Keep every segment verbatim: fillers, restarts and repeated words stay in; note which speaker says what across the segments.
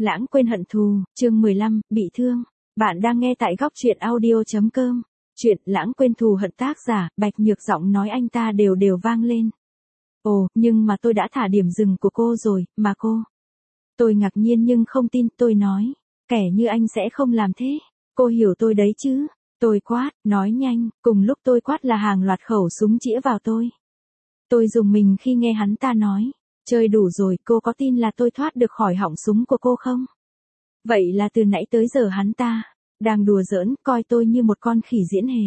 Speaker 1: Lãng quên hận thù, chương mười lăm, bị thương. Bạn đang nghe tại góc truyện audio.com. Chuyện Lãng quên thù hận, tác giả, Bạch Nhược, giọng nói anh ta đều đều vang lên. Ồ, nhưng mà tôi đã thả điểm dừng của cô rồi, mà cô. Tôi ngạc nhiên nhưng không tin, tôi nói. Kẻ như anh sẽ không làm thế. Cô hiểu tôi đấy chứ. Tôi quát, nói nhanh, cùng lúc tôi quát là hàng loạt khẩu súng chĩa vào tôi. Tôi rùng mình khi nghe hắn ta nói. Chơi đủ rồi, cô có tin là tôi thoát được khỏi họng súng của cô không? Vậy là từ nãy tới giờ hắn ta đang đùa giỡn, coi tôi như một con khỉ diễn hề.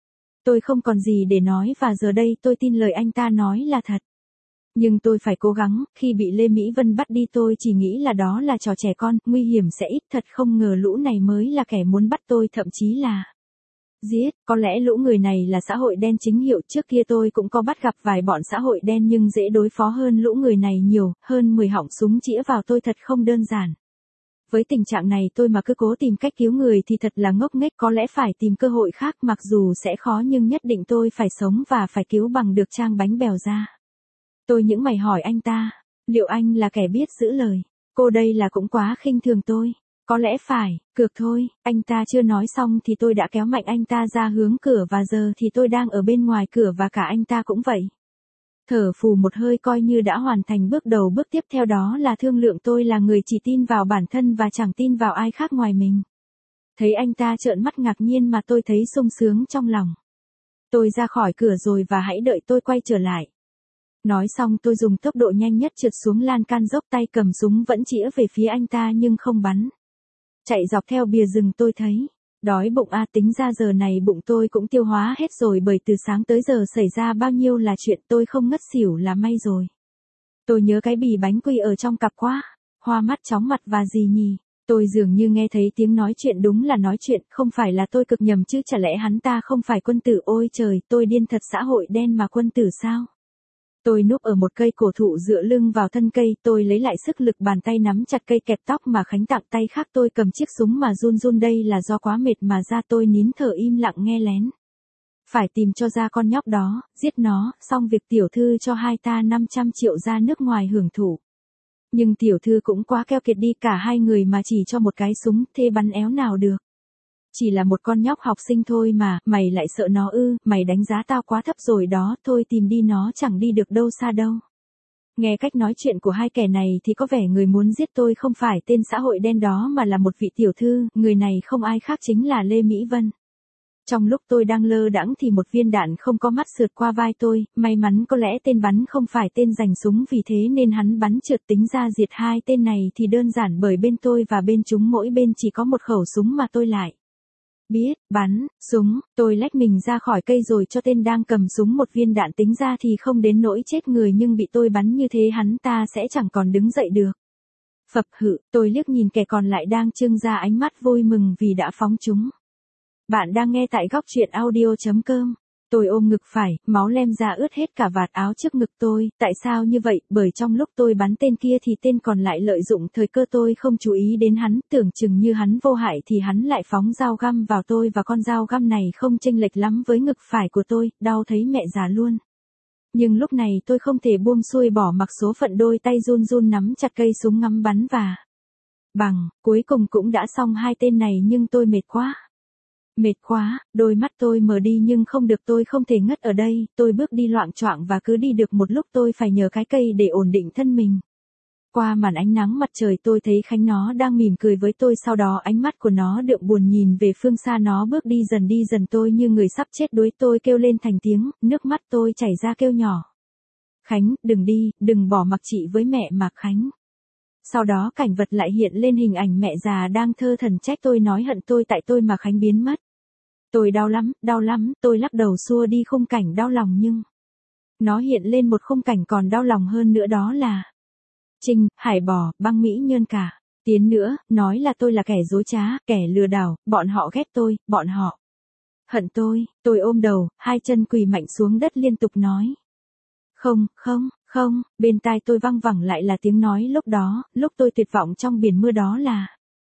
Speaker 1: Tôi không còn gì để nói và giờ đây tôi tin lời anh ta nói là thật. Nhưng tôi phải cố gắng, khi bị Lê Mỹ Vân bắt đi tôi chỉ nghĩ là đó là trò trẻ con, nguy hiểm sẽ ít, thật không ngờ lũ này mới là kẻ muốn bắt tôi, thậm chí là giết. Có lẽ lũ người này là xã hội đen chính hiệu, trước kia tôi cũng có bắt gặp vài bọn xã hội đen nhưng dễ đối phó hơn lũ người này nhiều, hơn mười họng súng chĩa vào tôi thật không đơn giản. Với tình trạng này tôi mà cứ cố tìm cách cứu người thì thật là ngốc nghếch, có lẽ phải tìm cơ hội khác, mặc dù sẽ khó nhưng nhất định tôi phải sống và phải cứu bằng được trang bánh bèo ra. Tôi những mày hỏi anh ta, liệu anh là kẻ biết giữ lời? Cô đây là cũng quá khinh thường tôi. Có lẽ phải, cược thôi. Anh ta chưa nói xong thì tôi đã kéo mạnh anh ta ra hướng cửa và giờ thì tôi đang ở bên ngoài cửa và cả anh ta cũng vậy. Thở phù một hơi coi như đã hoàn thành bước đầu, bước tiếp theo đó là thương lượng. Tôi là người chỉ tin vào bản thân và chẳng tin vào ai khác ngoài mình. Thấy anh ta trợn mắt ngạc nhiên mà tôi thấy sung sướng trong lòng. Tôi ra khỏi cửa rồi và hãy đợi tôi quay trở lại. Nói xong tôi dùng tốc độ nhanh nhất trượt xuống lan can dốc, tay cầm súng vẫn chĩa về phía anh ta nhưng không bắn. Chạy dọc theo bìa rừng tôi thấy. Đói bụng a, tính ra giờ này bụng tôi cũng tiêu hóa hết rồi, bởi từ sáng tới giờ xảy ra bao nhiêu là chuyện, tôi không ngất xỉu là may rồi. Tôi nhớ cái bì bánh quy ở trong cặp quá. Hoa mắt chóng mặt và gì nhỉ? Tôi dường như nghe thấy tiếng nói chuyện, đúng là nói chuyện, không phải là tôi cực nhầm chứ, chả lẽ hắn ta không phải quân tử? Ôi trời, tôi điên thật, xã hội đen mà quân tử sao? Tôi núp ở một cây cổ thụ dựa lưng vào thân cây, tôi lấy lại sức lực, bàn tay nắm chặt cây kẹp tóc mà Khánh tặng, tay khác tôi cầm chiếc súng mà run run, đây là do quá mệt mà ra. Tôi nín thở im lặng nghe lén. Phải tìm cho ra con nhóc đó, giết nó, xong việc tiểu thư cho hai ta năm trăm triệu ra nước ngoài hưởng thụ. Nhưng tiểu thư cũng quá keo kiệt đi, cả hai người mà chỉ cho một cái súng, thế bắn éo nào được. Chỉ là một con nhóc học sinh thôi mà, mày lại sợ nó ư? Mày đánh giá tao quá thấp rồi đó, thôi tìm đi, nó chẳng đi được đâu xa đâu. Nghe cách nói chuyện của hai kẻ này thì có vẻ người muốn giết tôi không phải tên xã hội đen đó mà là một vị tiểu thư, người này không ai khác chính là Lê Mỹ Vân. Trong lúc tôi đang lơ đãng thì một viên đạn không có mắt sượt qua vai tôi, may mắn có lẽ tên bắn không phải tên giành súng, vì thế nên hắn bắn trượt, tính ra diệt hai tên này thì đơn giản, bởi bên tôi và bên chúng mỗi bên chỉ có một khẩu súng mà tôi lại biết bắn súng. Tôi lách mình ra khỏi cây rồi cho tên đang cầm súng một viên đạn, tính ra thì không đến nỗi chết người, nhưng bị tôi bắn như thế hắn ta sẽ chẳng còn đứng dậy được. Phập hự, tôi liếc nhìn kẻ còn lại đang trưng ra ánh mắt vui mừng vì đã phóng chúng. Bạn đang nghe tại góc truyện audio.com. Tôi ôm ngực phải, máu lem ra ướt hết cả vạt áo trước ngực tôi. Tại sao như vậy? Bởi trong lúc tôi bắn tên kia thì tên còn lại lợi dụng thời cơ tôi không chú ý đến hắn, tưởng chừng như hắn vô hại thì hắn lại phóng dao găm vào tôi, và con dao găm này không chênh lệch lắm với ngực phải của tôi, đau thấy mẹ già luôn. Nhưng lúc này tôi không thể buông xuôi bỏ mặc số phận, đôi tay run run nắm chặt cây súng ngắm bắn và bằng, cuối cùng cũng đã xong hai tên này, nhưng tôi mệt quá. Mệt quá, đôi mắt tôi mở đi nhưng không được, tôi không thể ngất ở đây. Tôi bước đi loạng choạng và cứ đi được một lúc tôi phải nhờ cái cây để ổn định thân mình. Qua màn ánh nắng mặt trời tôi thấy Khánh, nó đang mỉm cười với tôi, sau đó ánh mắt của nó đượm buồn nhìn về phương xa, nó bước đi dần đi dần, tôi như người sắp chết đuối. Tôi kêu lên thành tiếng, nước mắt tôi chảy ra kêu nhỏ. Khánh, đừng đi, đừng bỏ mặc chị với mẹ mà Khánh. Sau đó cảnh vật lại hiện lên hình ảnh mẹ già đang thơ thẩn trách tôi, nói hận tôi tại tôi mà Khánh biến mất. Tôi đau lắm, đau lắm, tôi lắc đầu xua đi khung cảnh đau lòng, nhưng nó hiện lên một khung cảnh còn đau lòng hơn nữa, đó là Trinh, Hải Bò, Băng Mỹ Nhơn cả. Tiến nữa, nói là tôi là kẻ dối trá, kẻ lừa đảo, bọn họ ghét tôi, bọn họ hận tôi. Tôi ôm đầu, hai chân quỳ mạnh xuống đất liên tục nói. Không, không, không, bên tai tôi văng vẳng lại là tiếng nói lúc đó, lúc tôi tuyệt vọng trong biển mưa, đó là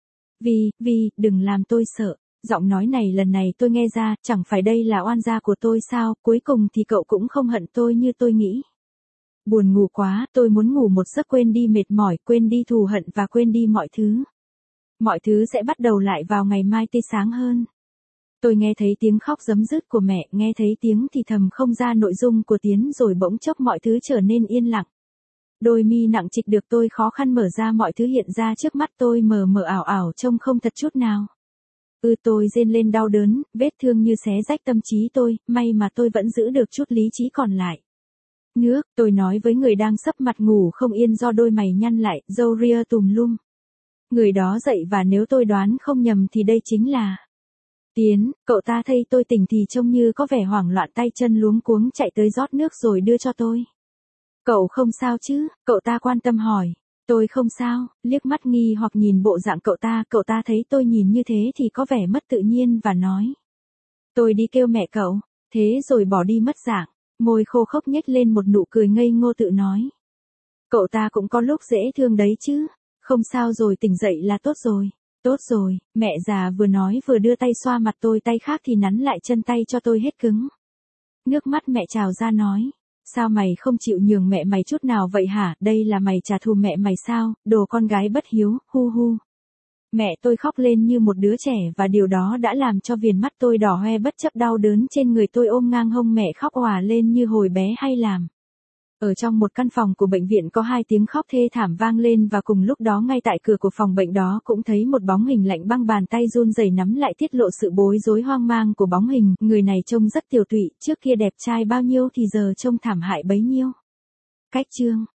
Speaker 1: Vi, Vi, đừng làm tôi sợ. Giọng nói này lần này tôi nghe ra, chẳng phải đây là oan gia của tôi sao? Cuối cùng thì cậu cũng không hận tôi như tôi nghĩ. Buồn ngủ quá, tôi muốn ngủ một giấc, quên đi mệt mỏi, quên đi thù hận và quên đi mọi thứ. Mọi thứ sẽ bắt đầu lại vào ngày mai tươi sáng hơn. Tôi nghe thấy tiếng khóc giấm dứt của mẹ, nghe thấy tiếng thì thầm không ra nội dung của Tiến, rồi bỗng chốc mọi thứ trở nên yên lặng. Đôi mi nặng trịch được tôi khó khăn mở ra, mọi thứ hiện ra trước mắt tôi mờ mờ ảo ảo trông không thật chút nào. Ừ, tôi rên lên đau đớn, vết thương như xé rách tâm trí tôi, may mà tôi vẫn giữ được chút lý trí còn lại. Nước, tôi nói với người đang sấp mặt ngủ không yên do đôi mày nhăn lại, râu ria tùm lum. Người đó dậy và nếu tôi đoán không nhầm thì đây chính là Tiến. Cậu ta thấy tôi tỉnh thì trông như có vẻ hoảng loạn, tay chân luống cuống chạy tới rót nước rồi đưa cho tôi. Cậu không sao chứ? Cậu ta quan tâm hỏi. Tôi không sao, liếc mắt nghi hoặc nhìn bộ dạng cậu ta, cậu ta thấy tôi nhìn như thế thì có vẻ mất tự nhiên và nói. Tôi đi kêu mẹ cậu, thế rồi bỏ đi mất dạng, môi khô khốc nhếch lên một nụ cười ngây ngô tự nói. Cậu ta cũng có lúc dễ thương đấy chứ, không sao rồi, tỉnh dậy là tốt rồi. Tốt rồi, mẹ già vừa nói vừa đưa tay xoa mặt tôi, tay khác thì nắn lại chân tay cho tôi hết cứng. Nước mắt mẹ trào ra nói. Sao mày không chịu nhường mẹ mày chút nào vậy hả? Đây là mày trả thù mẹ mày sao? Đồ con gái bất hiếu, hu hu. Mẹ tôi khóc lên như một đứa trẻ và điều đó đã làm cho viền mắt tôi đỏ hoe bất chấp đau đớn trên người tôi ôm ngang hông mẹ khóc òa lên như hồi bé hay làm. Ở trong một căn phòng của bệnh viện có hai tiếng khóc thê thảm vang lên và cùng lúc đó ngay tại cửa của phòng bệnh đó cũng thấy một bóng hình lạnh băng, bàn tay run rẩy nắm lại tiết lộ sự bối rối hoang mang của bóng hình. Người này trông rất tiều tụy, trước kia đẹp trai bao nhiêu thì giờ trông thảm hại bấy nhiêu. Cách chương